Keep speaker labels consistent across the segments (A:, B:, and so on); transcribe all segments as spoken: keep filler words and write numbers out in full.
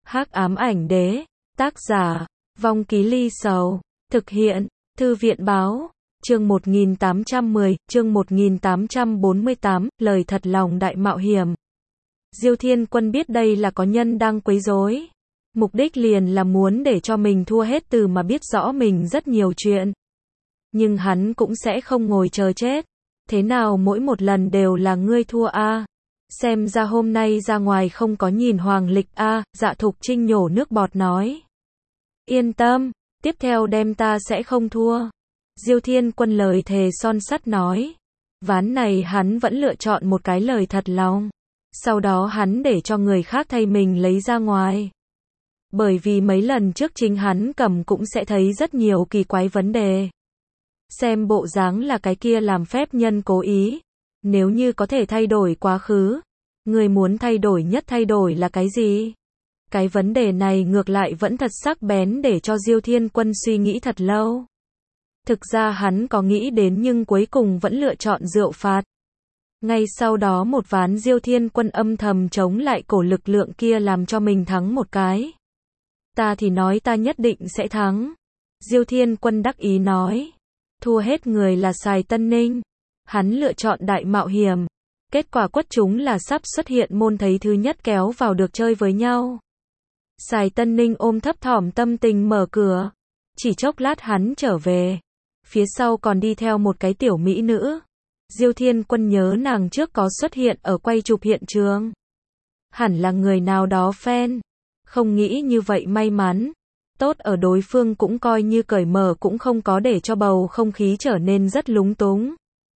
A: Hắc ám ảnh đế, tác giả, Vong Ký Ly Sầu, thực hiện, Thư viện báo, chương một nghìn tám trăm mười, chương một nghìn tám trăm bốn mươi tám, lời thật lòng đại mạo hiểm. Diêu Thiên Quân biết đây là có nhân đang quấy rối. Mục đích liền là muốn để cho mình thua hết từ mà biết rõ mình rất nhiều chuyện. Nhưng hắn cũng sẽ không ngồi chờ chết. Thế nào mỗi một lần đều là ngươi thua a? À? Xem ra hôm nay ra ngoài không có nhìn hoàng lịch a, à? Dạ Thục Trinh nhổ nước bọt nói. Yên tâm, tiếp theo đem ta sẽ không thua. Diêu Thiên Quân lời thề son sắt nói. Ván này hắn vẫn lựa chọn một cái lời thật lòng. Sau đó hắn để cho người khác thay mình lấy ra ngoài. Bởi vì mấy lần trước chính hắn cầm cũng sẽ thấy rất nhiều kỳ quái vấn đề. Xem bộ dáng là cái kia làm phép nhân cố ý. Nếu như có thể thay đổi quá khứ, người muốn thay đổi nhất thay đổi là cái gì? Cái vấn đề này ngược lại vẫn thật sắc bén để cho Diêu Thiên Quân suy nghĩ thật lâu. Thực ra hắn có nghĩ đến nhưng cuối cùng vẫn lựa chọn rượu phạt. Ngay sau đó một ván Diêu Thiên Quân âm thầm chống lại cổ lực lượng kia làm cho mình thắng một cái. Ta thì nói ta nhất định sẽ thắng. Diêu Thiên Quân đắc ý nói. Thua hết người là Sài Tân Ninh. Hắn lựa chọn đại mạo hiểm. Kết quả quất chúng là sắp xuất hiện môn thấy thứ nhất kéo vào được chơi với nhau. Sài Tân Ninh ôm thấp thỏm tâm tình mở cửa. Chỉ chốc lát hắn trở về. Phía sau còn đi theo một cái tiểu mỹ nữ. Diêu Thiên Quân nhớ nàng trước có xuất hiện ở quay chụp hiện trường. Hẳn là người nào đó fan. Không nghĩ như vậy may mắn. Tốt ở đối phương cũng coi như cởi mở cũng không có để cho bầu không khí trở nên rất lúng túng.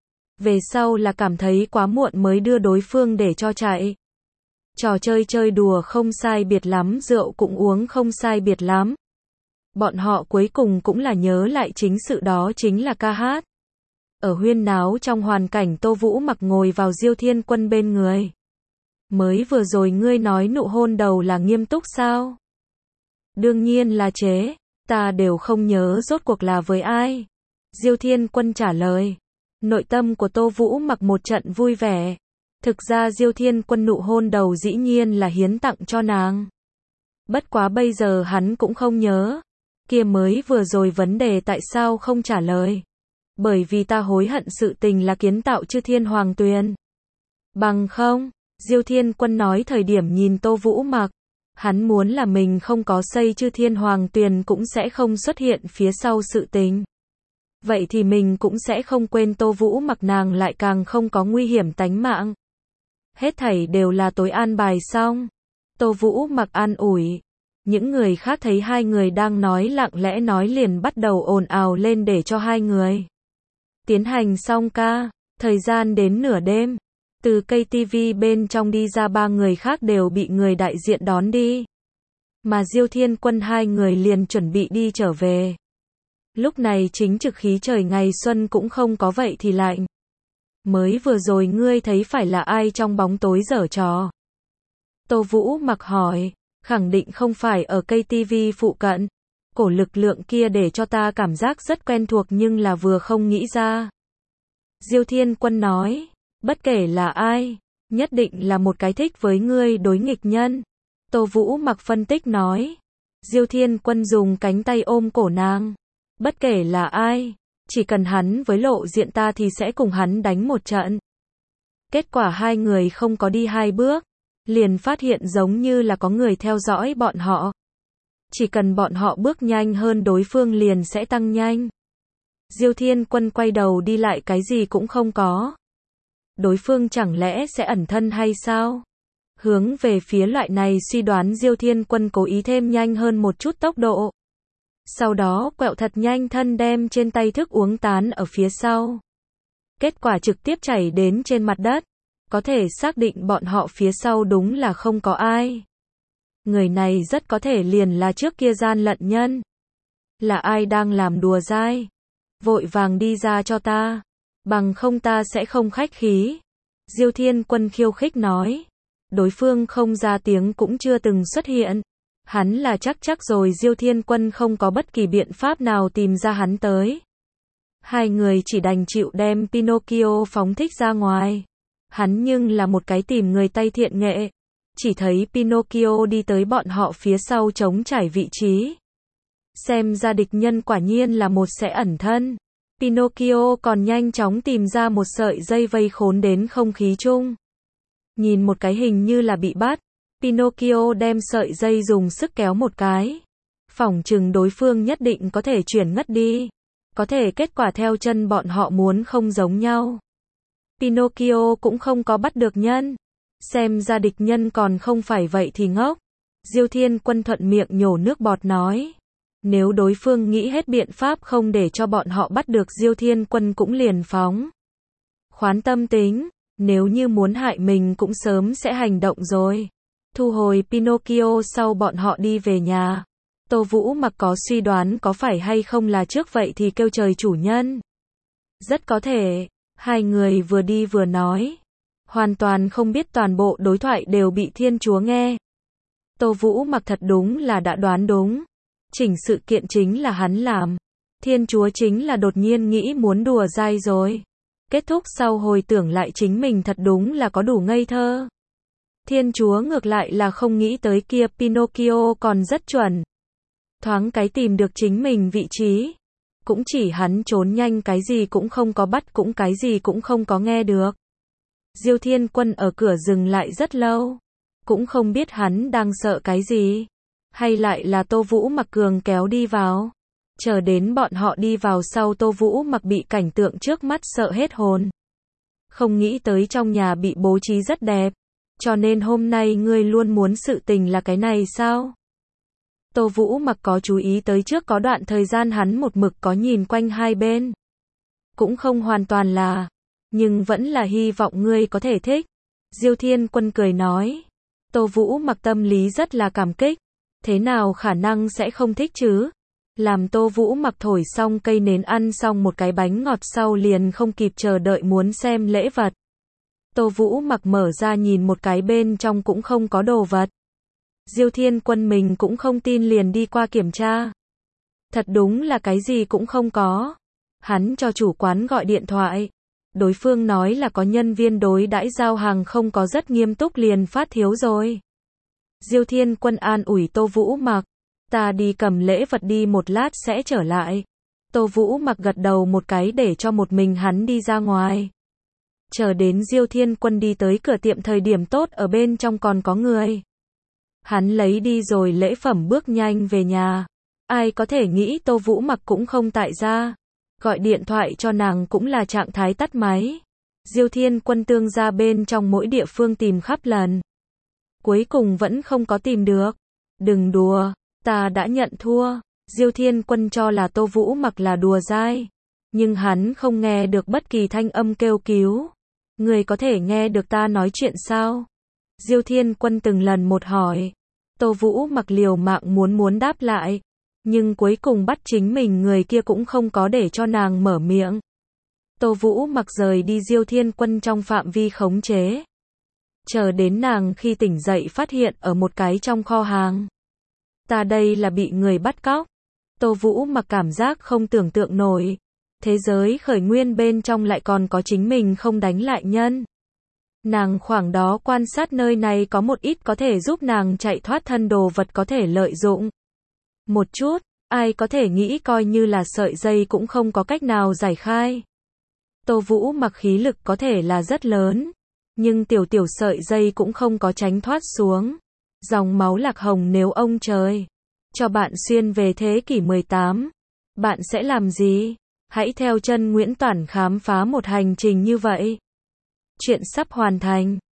A: Về sau là cảm thấy quá muộn mới đưa đối phương để cho chạy. Trò chơi chơi đùa không sai biệt lắm, rượu cũng uống không sai biệt lắm. Bọn họ cuối cùng cũng là nhớ lại chính sự đó chính là ca hát. Ở huyên náo trong hoàn cảnh Tô Vũ Mặc ngồi vào Diêu Thiên Quân bên người. Mới vừa rồi ngươi nói nụ hôn đầu là nghiêm túc sao? Đương nhiên là chế, ta đều không nhớ rốt cuộc là với ai. Diêu Thiên Quân trả lời. Nội tâm của Tô Vũ Mặc một trận vui vẻ. Thực ra Diêu Thiên Quân nụ hôn đầu dĩ nhiên là hiến tặng cho nàng. Bất quá bây giờ hắn cũng không nhớ. Kia mới vừa rồi vấn đề tại sao không trả lời. Bởi vì ta hối hận sự tình là kiến tạo Chư Thiên Hoàng Tuyền. Bằng không, Diêu Thiên Quân nói thời điểm nhìn Tô Vũ Mặc. Hắn muốn là mình không có xây Chư Thiên Hoàng Tuyền cũng sẽ không xuất hiện phía sau sự tình. Vậy thì mình cũng sẽ không quên Tô Vũ Mặc, nàng lại càng không có nguy hiểm tánh mạng. Hết thảy đều là tối an bài xong. Tô Vũ Mặc an ủi. Những người khác thấy hai người đang nói lặng lẽ nói liền bắt đầu ồn ào lên để cho hai người tiến hành xong ca. Thời gian đến nửa đêm. Từ ca tê vê bên trong đi ra ba người khác đều bị người đại diện đón đi. Mà Diêu Thiên Quân hai người liền chuẩn bị đi trở về. Lúc này chính trực khí trời ngày xuân cũng không có vậy thì lạnh. Mới vừa rồi ngươi thấy phải là ai trong bóng tối giở trò? Tô Vũ Mặc hỏi. Khẳng định không phải ở ca tê vê phụ cận. Cổ lực lượng kia để cho ta cảm giác rất quen thuộc nhưng là vừa không nghĩ ra. Diêu Thiên Quân nói. Bất kể là ai, nhất định là một cái thích với ngươi đối nghịch nhân. Tô Vũ Mặc phân tích nói. Diêu Thiên Quân dùng cánh tay ôm cổ nàng. Bất kể là ai, chỉ cần hắn với lộ diện ta thì sẽ cùng hắn đánh một trận. Kết quả hai người không có đi hai bước, liền phát hiện giống như là có người theo dõi bọn họ. Chỉ cần bọn họ bước nhanh hơn đối phương liền sẽ tăng nhanh. Diêu Thiên Quân quay đầu đi lại cái gì cũng không có. Đối phương chẳng lẽ sẽ ẩn thân hay sao? Hướng về phía loại này suy đoán Diêu Thiên Quân cố ý thêm nhanh hơn một chút tốc độ. Sau đó quẹo thật nhanh thân đem trên tay thức uống tán ở phía sau. Kết quả trực tiếp chảy đến trên mặt đất. Có thể xác định bọn họ phía sau đúng là không có ai. Người này rất có thể liền là trước kia gian lận nhân. Là ai đang làm đùa dai? Vội vàng đi ra cho ta. Bằng không ta sẽ không khách khí. Diêu Thiên Quân khiêu khích nói. Đối phương không ra tiếng cũng chưa từng xuất hiện. Hắn là chắc chắc rồi Diêu Thiên Quân không có bất kỳ biện pháp nào tìm ra hắn tới. Hai người chỉ đành chịu đem Pinocchio phóng thích ra ngoài. Hắn nhưng là một cái tìm người tay thiện nghệ. chỉ thấy Pinocchio đi tới bọn họ phía sau trống trải vị trí. Xem ra địch nhân quả nhiên là một sẽ ẩn thân. Pinocchio còn nhanh chóng tìm ra một sợi dây vây khốn đến không khí chung. Nhìn một cái hình như là bị bắt. Pinocchio đem sợi dây dùng sức kéo một cái. Phỏng chừng đối phương nhất định có thể chuyển ngất đi. Có thể kết quả theo chân bọn họ muốn không giống nhau. Pinocchio cũng không có bắt được nhân. Xem ra địch nhân còn không phải vậy thì ngốc. Diêu Thiên Quân thuận miệng nhổ nước bọt nói. Nếu đối phương nghĩ hết biện pháp không để cho bọn họ bắt được Diêu Thiên Quân cũng liền phóng. Khoán tâm tính, nếu như muốn hại mình cũng sớm sẽ hành động rồi. Thu hồi Pinocchio sau bọn họ đi về nhà. Tô Vũ Mặc có suy đoán có phải hay không là trước vậy thì kêu trời chủ nhân. Rất có thể, hai người vừa đi vừa nói. Hoàn toàn không biết toàn bộ đối thoại đều bị Thiên Chúa nghe. Tô Vũ Mặc thật đúng là đã đoán đúng. Chỉnh sự kiện chính là hắn làm. Thiên Chúa chính là đột nhiên nghĩ muốn đùa dai rồi. Kết thúc sau hồi tưởng lại chính mình thật đúng là có đủ ngây thơ. Thiên Chúa ngược lại là không nghĩ tới kia Pinocchio còn rất chuẩn. Thoáng cái tìm được chính mình vị trí. Cũng chỉ hắn trốn nhanh cái gì cũng không có bắt cũng cái gì cũng không có nghe được. Diêu Thiên Quân ở cửa dừng lại rất lâu. Cũng không biết hắn đang sợ cái gì. Hay lại là Tô Vũ Mặc cường kéo đi vào. Chờ đến bọn họ đi vào sau Tô Vũ Mặc bị cảnh tượng trước mắt sợ hết hồn. Không nghĩ tới trong nhà bị bố trí rất đẹp. Cho nên hôm nay ngươi luôn muốn sự tình là cái này sao? Tô Vũ Mặc có chú ý tới trước có đoạn thời gian hắn một mực có nhìn quanh hai bên. Cũng không hoàn toàn là. Nhưng vẫn là hy vọng ngươi có thể thích. Diêu Thiên Quân cười nói. Tô Vũ Mặc tâm lý rất là cảm kích. Thế nào khả năng sẽ không thích chứ? Làm Tô Vũ Mặc thổi xong cây nến ăn xong một cái bánh ngọt sau liền không kịp chờ đợi muốn xem lễ vật. Tô Vũ Mặc mở ra nhìn một cái bên trong cũng không có đồ vật. Diêu Thiên Quân mình cũng không tin liền đi qua kiểm tra. Thật đúng là cái gì cũng không có. Hắn cho chủ quán gọi điện thoại. Đối phương nói là có nhân viên đối đãi giao hàng không có rất nghiêm túc liền phát thiếu rồi. Diêu Thiên Quân an ủi Tô Vũ Mặc. Ta đi cầm lễ vật đi một lát sẽ trở lại. Tô Vũ Mặc gật đầu một cái để cho một mình hắn đi ra ngoài. Chờ đến Diêu Thiên Quân đi tới cửa tiệm thời điểm tốt ở bên trong còn có người. Hắn lấy đi rồi lễ phẩm bước nhanh về nhà. Ai có thể nghĩ Tô Vũ Mặc cũng không tại gia. Gọi điện thoại cho nàng cũng là trạng thái tắt máy. Diêu Thiên Quân tương ra bên trong mỗi địa phương tìm khắp lần. Cuối cùng vẫn không có tìm được. Đừng đùa, ta đã nhận thua. Diêu Thiên Quân cho là Tô Vũ Mặc là đùa dai. Nhưng hắn không nghe được bất kỳ thanh âm kêu cứu. Người có thể nghe được ta nói chuyện sao? Diêu Thiên Quân từng lần một hỏi. Tô Vũ Mặc liều mạng muốn muốn đáp lại. Nhưng cuối cùng bắt chính mình người kia cũng không có để cho nàng mở miệng. Tô Vũ Mặc rời đi Diêu Thiên Quân trong phạm vi khống chế. Chờ đến nàng khi tỉnh dậy phát hiện ở một cái trong kho hàng. Ta đây là bị người bắt cóc. Tô Vũ Mặc cảm giác không tưởng tượng nổi. Thế giới khởi nguyên bên trong lại còn có chính mình không đánh lại nhân. Nàng khoảng đó quan sát nơi này có một ít có thể giúp nàng chạy thoát thân đồ vật có thể lợi dụng. Một chút, ai có thể nghĩ coi như là sợi dây cũng không có cách nào giải khai. Tô Vũ Mặc khí lực có thể là rất lớn. Nhưng tiểu tiểu sợi dây cũng không có tránh thoát xuống. Dòng máu lạc hồng nếu ông trời cho bạn xuyên về thế kỷ mười tám. Bạn sẽ làm gì? Hãy theo chân Nguyễn Toản khám phá một hành trình như vậy. Chuyện sắp hoàn thành.